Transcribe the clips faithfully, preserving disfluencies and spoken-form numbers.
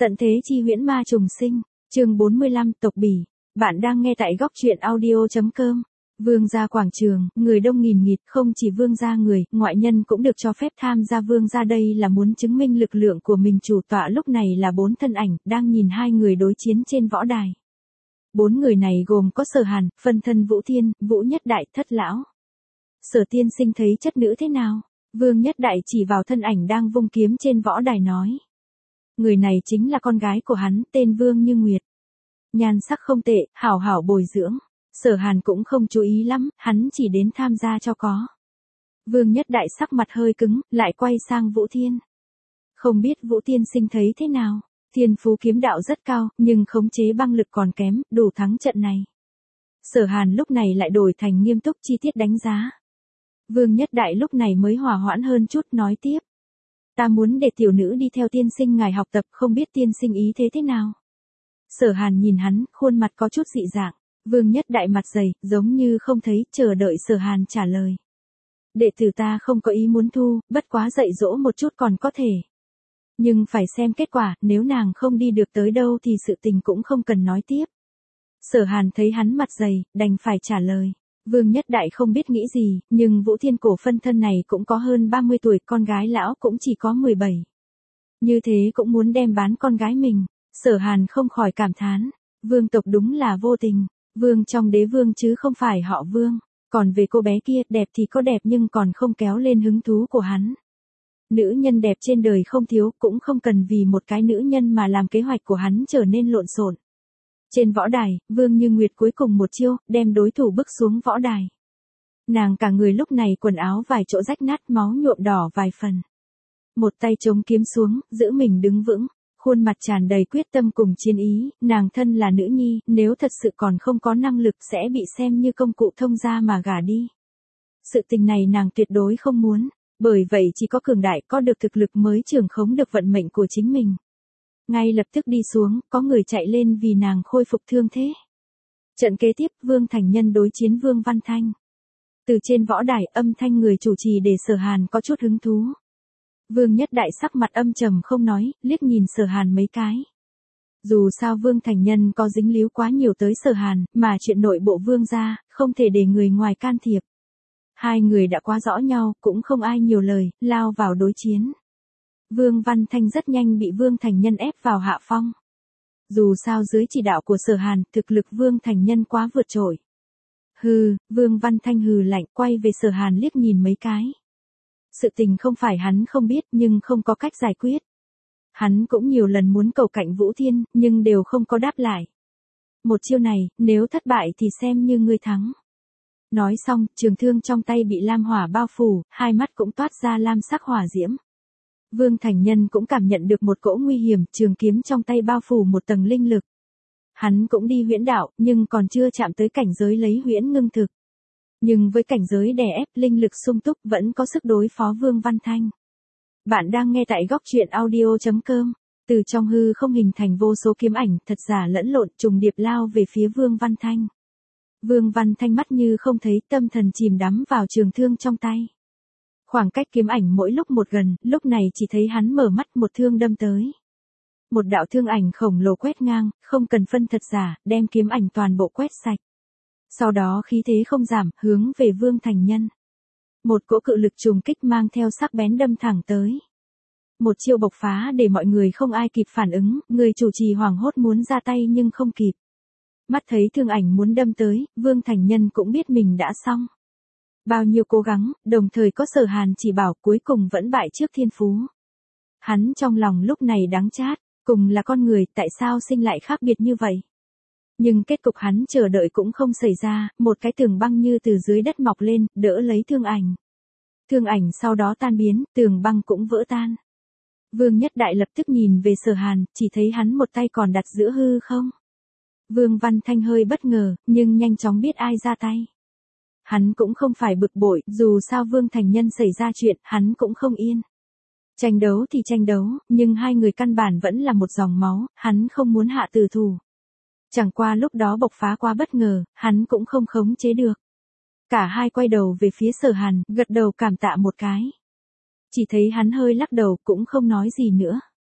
Tận thế chi huyễn ma trùng sinh, chương bốn mươi lăm tộc bỉ. Bạn đang nghe tại góc truyện audio chấm com. Vương gia quảng trường, người đông nghìn nghịt, không chỉ vương gia người, ngoại nhân cũng được cho phép tham gia vương gia, đây là muốn chứng minh lực lượng của mình. Chủ tọa lúc này là bốn thân ảnh, đang nhìn hai người đối chiến trên võ đài. Bốn người này gồm có Sở Hàn, phân thân Vũ Thiên, Vũ Nhất Đại, Thất Lão. Sở tiên sinh thấy chất nữ thế nào? Vương Nhất Đại chỉ vào thân ảnh đang vung kiếm trên võ đài nói. Người này chính là con gái của hắn, tên Vương Như Nguyệt. Nhan sắc không tệ, hảo hảo bồi dưỡng. Sở Hàn cũng không chú ý lắm, hắn chỉ đến tham gia cho có. Vương Nhất Đại sắc mặt hơi cứng, lại quay sang Vũ Thiên. Không biết Vũ Tiên sinh thấy thế nào? Thiên phú kiếm đạo rất cao, nhưng khống chế băng lực còn kém, đủ thắng trận này. Sở Hàn lúc này lại đổi thành nghiêm túc chi tiết đánh giá. Vương Nhất Đại lúc này mới hòa hoãn hơn chút, nói tiếp. Ta muốn để tiểu nữ đi theo tiên sinh ngài học tập, không biết tiên sinh ý thế thế nào? Sở Hàn nhìn hắn, khuôn mặt có chút dị dạng. Vương Nhất Đại mặt dày, giống như không thấy, chờ đợi Sở Hàn trả lời. Đệ tử ta không có ý muốn thu, bất quá dạy dỗ một chút còn có thể. Nhưng phải xem kết quả, nếu nàng không đi được tới đâu thì sự tình cũng không cần nói tiếp. Sở Hàn thấy hắn mặt dày, đành phải trả lời. Vương Nhất Đại không biết nghĩ gì, nhưng Vũ Thiên cổ phân thân này cũng có hơn ba mươi tuổi, con gái lão cũng chỉ có mười bảy. Như thế cũng muốn đem bán con gái mình. Sở Hàn không khỏi cảm thán. Vương tộc đúng là vô tình. Vương trong đế vương chứ không phải họ Vương. Còn về cô bé kia, đẹp thì có đẹp nhưng còn không kéo lên hứng thú của hắn. Nữ nhân đẹp trên đời không thiếu, cũng không cần vì một cái nữ nhân mà làm kế hoạch của hắn trở nên lộn xộn. Trên võ đài, Vương Như Nguyệt cuối cùng một chiêu, đem đối thủ bước xuống võ đài. Nàng cả người lúc này quần áo vài chỗ rách nát, máu nhuộm đỏ vài phần. Một tay chống kiếm xuống, giữ mình đứng vững, khuôn mặt tràn đầy quyết tâm cùng chiến ý, nàng thân là nữ nhi, nếu thật sự còn không có năng lực sẽ bị xem như công cụ thông gia mà gả đi. Sự tình này nàng tuyệt đối không muốn, bởi vậy chỉ có cường đại có được thực lực mới trưởng khống được vận mệnh của chính mình. Ngay lập tức đi xuống, có người chạy lên vì nàng khôi phục thương thế. Trận kế tiếp, Vương Thành Nhân đối chiến Vương Văn Thanh. Từ trên võ đài, âm thanh người chủ trì để Sở Hàn có chút hứng thú. Vương Nhất Đại sắc mặt âm trầm không nói, liếc nhìn Sở Hàn mấy cái. Dù sao Vương Thành Nhân có dính líu quá nhiều tới Sở Hàn, mà chuyện nội bộ Vương gia, không thể để người ngoài can thiệp. Hai người đã quá rõ nhau, cũng không ai nhiều lời, lao vào đối chiến. Vương Văn Thanh rất nhanh bị Vương Thành Nhân ép vào hạ phong. Dù sao dưới chỉ đạo của Sở Hàn, thực lực Vương Thành Nhân quá vượt trội. Hừ, Vương Văn Thanh hừ lạnh, quay về Sở Hàn liếc nhìn mấy cái. Sự tình không phải hắn không biết nhưng không có cách giải quyết. Hắn cũng nhiều lần muốn cầu cạnh Vũ Thiên, nhưng đều không có đáp lại. Một chiêu này, nếu thất bại thì xem như ngươi thắng. Nói xong, trường thương trong tay bị lam hỏa bao phủ, hai mắt cũng toát ra lam sắc hỏa diễm. Vương Thành Nhân cũng cảm nhận được một cỗ nguy hiểm, trường kiếm trong tay bao phủ một tầng linh lực. Hắn cũng đi huyễn đạo, nhưng còn chưa chạm tới cảnh giới lấy huyễn ngưng thực. Nhưng với cảnh giới đè ép, linh lực sung túc vẫn có sức đối phó Vương Văn Thanh. Bạn đang nghe tại góc truyện audio chấm com. Từ trong hư không hình thành vô số kiếm ảnh, thật giả lẫn lộn, trùng điệp lao về phía Vương Văn Thanh. Vương Văn Thanh mắt như không thấy, tâm thần chìm đắm vào trường thương trong tay. Khoảng cách kiếm ảnh mỗi lúc một gần, lúc này chỉ thấy hắn mở mắt, một thương đâm tới. Một đạo thương ảnh khổng lồ quét ngang, không cần phân thật giả, đem kiếm ảnh toàn bộ quét sạch. Sau đó khí thế không giảm, hướng về Vương Thành Nhân. Một cỗ cự lực trùng kích mang theo sắc bén đâm thẳng tới. Một chiêu bộc phá để mọi người không ai kịp phản ứng, người chủ trì hoảng hốt muốn ra tay nhưng không kịp. Mắt thấy thương ảnh muốn đâm tới, Vương Thành Nhân cũng biết mình đã xong. Bao nhiêu cố gắng, đồng thời có Sở Hàn chỉ bảo, cuối cùng vẫn bại trước thiên phú. Hắn trong lòng lúc này đắng chát, cùng là con người, tại sao sinh lại khác biệt như vậy? Nhưng kết cục hắn chờ đợi cũng không xảy ra, một cái tường băng như từ dưới đất mọc lên, đỡ lấy thương ảnh. Thương ảnh sau đó tan biến, tường băng cũng vỡ tan. Vương Nhất Đại lập tức nhìn về Sở Hàn, chỉ thấy hắn một tay còn đặt giữa hư không. Vương Văn Thanh hơi bất ngờ, nhưng nhanh chóng biết ai ra tay. Hắn cũng không phải bực bội, dù sao Vương Thành Nhân xảy ra chuyện, hắn cũng không yên. Tranh đấu thì tranh đấu, nhưng hai người căn bản vẫn là một dòng máu, hắn không muốn hạ tử thủ. Chẳng qua lúc đó bộc phá quá bất ngờ, hắn cũng không khống chế được. Cả hai quay đầu về phía Sở Hàn, gật đầu cảm tạ một cái. Chỉ thấy hắn hơi lắc đầu, cũng không nói gì nữa.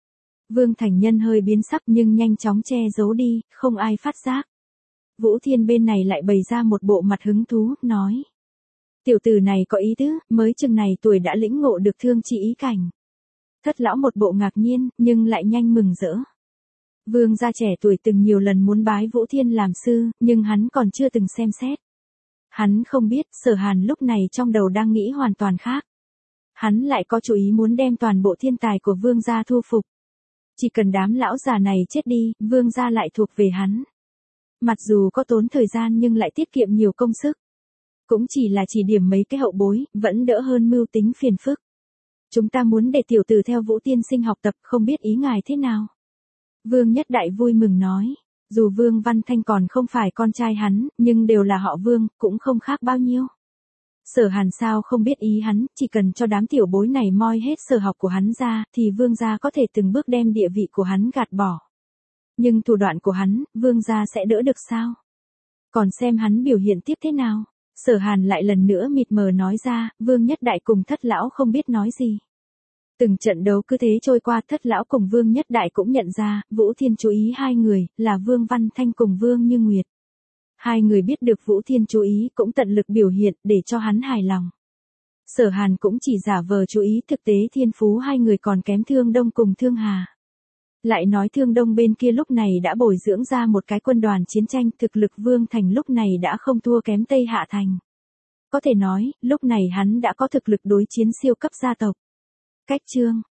Vương Thành Nhân hơi biến sắc nhưng nhanh chóng che giấu đi, không ai phát giác. Vũ Thiên bên này lại bày ra một bộ mặt hứng thú, nói. Tiểu tử này có ý tứ, mới chừng này tuổi đã lĩnh ngộ được thương chi ý cảnh. Thất lão một bộ ngạc nhiên, nhưng lại nhanh mừng rỡ. Vương gia trẻ tuổi từng nhiều lần muốn bái Vũ Thiên làm sư, nhưng hắn còn chưa từng xem xét. Hắn không biết, Sở Hàn lúc này trong đầu đang nghĩ hoàn toàn khác. Hắn lại có chủ ý muốn đem toàn bộ thiên tài của vương gia thu phục. Chỉ cần đám lão già này chết đi, vương gia lại thuộc về hắn. Mặc dù có tốn thời gian nhưng lại tiết kiệm nhiều công sức. Cũng chỉ là chỉ điểm mấy cái hậu bối, vẫn đỡ hơn mưu tính phiền phức. Chúng ta muốn để tiểu tử theo Vũ tiên sinh học tập, không biết ý ngài thế nào. Vương Nhất Đại vui mừng nói. Dù Vương Văn Thanh còn không phải con trai hắn, nhưng đều là họ Vương, cũng không khác bao nhiêu. Sở Hàn sao không biết ý hắn, chỉ cần cho đám tiểu bối này moi hết sở học của hắn ra, thì Vương gia có thể từng bước đem địa vị của hắn gạt bỏ. Nhưng thủ đoạn của hắn, Vương gia sẽ đỡ được sao? Còn xem hắn biểu hiện tiếp thế nào? Sở Hàn lại lần nữa mịt mờ nói ra, Vương Nhất Đại cùng Thất lão không biết nói gì. Từng trận đấu cứ thế trôi qua, Thất lão cùng Vương Nhất Đại cũng nhận ra, Vũ Thiên chú ý hai người, là Vương Văn Thanh cùng Vương Như Nguyệt. Hai người biết được Vũ Thiên chú ý cũng tận lực biểu hiện để cho hắn hài lòng. Sở Hàn cũng chỉ giả vờ chú ý, thực tế thiên phú hai người còn kém Thương Đông cùng Thương Hà. Lại nói Thương Đông bên kia lúc này đã bồi dưỡng ra một cái quân đoàn chiến tranh, thực lực Vương Thành lúc này đã không thua kém Tây Hạ Thành. Có thể nói, lúc này hắn đã có thực lực đối chiến siêu cấp gia tộc. Cách chương